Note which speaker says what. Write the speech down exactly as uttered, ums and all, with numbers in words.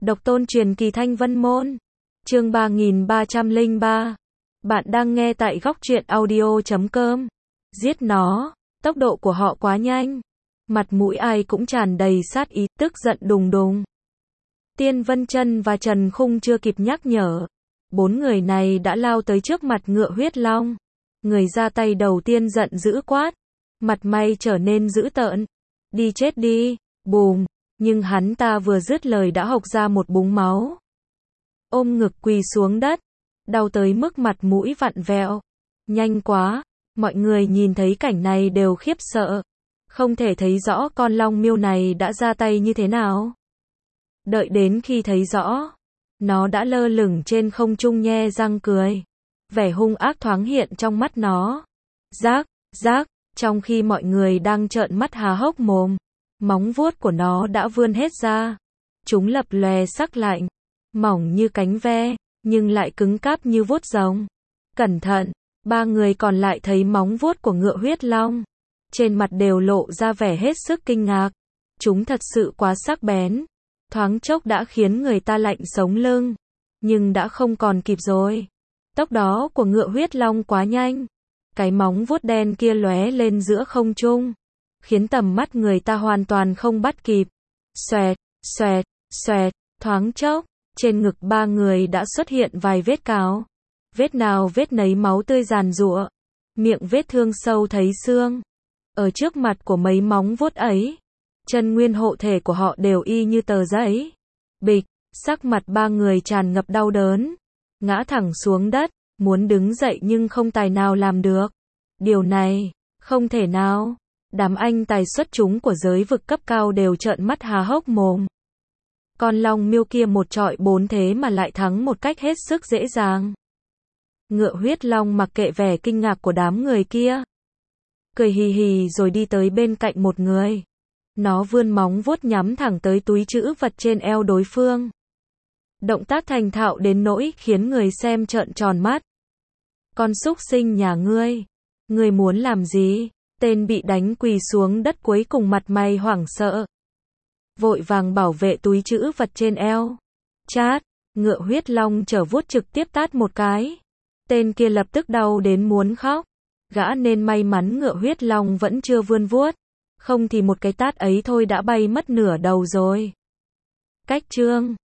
Speaker 1: Độc tôn truyền kỳ Thanh Vân Môn. Chương ba nghìn ba trăm lẻ ba. Bạn đang nghe tại góc truyện audio chấm com. Giết nó, tốc độ của họ quá nhanh. Mặt mũi ai cũng tràn đầy sát ý, tức giận đùng đùng. Tiên Vân Chân và Trần Khung chưa kịp nhắc nhở, bốn người này đã lao tới trước mặt Ngựa Huyết Long. Người ra tay đầu tiên giận dữ quát, mặt mày trở nên dữ tợn. Đi chết đi, bùm, nhưng hắn ta vừa dứt lời đã hộc ra một búng máu. Ôm ngực quỳ xuống đất, đau tới mức mặt mũi vặn vẹo. Nhanh quá, mọi người nhìn thấy cảnh này đều khiếp sợ. Không thể thấy rõ con long miêu này đã ra tay như thế nào. Đợi đến khi thấy rõ, nó đã lơ lửng trên không trung nhe răng cười. Vẻ hung ác thoáng hiện trong mắt nó. Rác, rác, trong khi mọi người đang trợn mắt há hốc mồm, móng vuốt của nó đã vươn hết ra. Chúng lập lòe sắc lạnh, mỏng như cánh ve, nhưng lại cứng cáp như vuốt rồng. Cẩn thận, ba người còn lại thấy móng vuốt của Ngựa Huyết Long. Trên mặt đều lộ ra vẻ hết sức kinh ngạc. Chúng thật sự quá sắc bén. Thoáng chốc đã khiến người ta lạnh sống lưng. Nhưng đã không còn kịp rồi. Tốc độ của Ngựa Huyết Long quá nhanh. Cái móng vuốt đen kia lóe lên giữa không trung, khiến tầm mắt người ta hoàn toàn không bắt kịp. Xoẹt, xoẹt, xoẹt, thoáng chốc, trên ngực ba người đã xuất hiện vài vết cào. Vết nào vết nấy máu tươi giàn giụa, miệng vết thương sâu thấy xương. Ở trước mặt của mấy móng vuốt ấy, chân nguyên hộ thể của họ đều y như tờ giấy. Bịch, sắc mặt ba người tràn ngập đau đớn, ngã thẳng xuống đất, muốn đứng dậy nhưng không tài nào làm được. Điều này, không thể nào. Đám anh tài xuất chúng của giới vực cấp cao đều trợn mắt há hốc mồm. Con long miêu kia một trọi bốn thế mà lại thắng một cách hết sức dễ dàng. Ngựa Huyết Long mặc kệ vẻ kinh ngạc của đám người kia, cười hì hì rồi đi tới bên cạnh một người. Nó vươn móng vuốt nhắm thẳng tới túi trữ vật trên eo đối phương. Động tác thành thạo đến nỗi khiến người xem trợn tròn mắt. Con súc sinh nhà ngươi, ngươi muốn làm gì? Tên bị đánh quỳ xuống đất cuối cùng mặt mày hoảng sợ, vội vàng bảo vệ túi trữ vật trên eo. Chát, Ngựa Huyết Long chở vuốt trực tiếp tát một cái. Tên kia lập tức đau đến muốn khóc. Gã nên may mắn Ngựa Huyết Long vẫn chưa vươn vuốt, không thì một cái tát ấy thôi đã bay mất nửa đầu rồi. Cách chương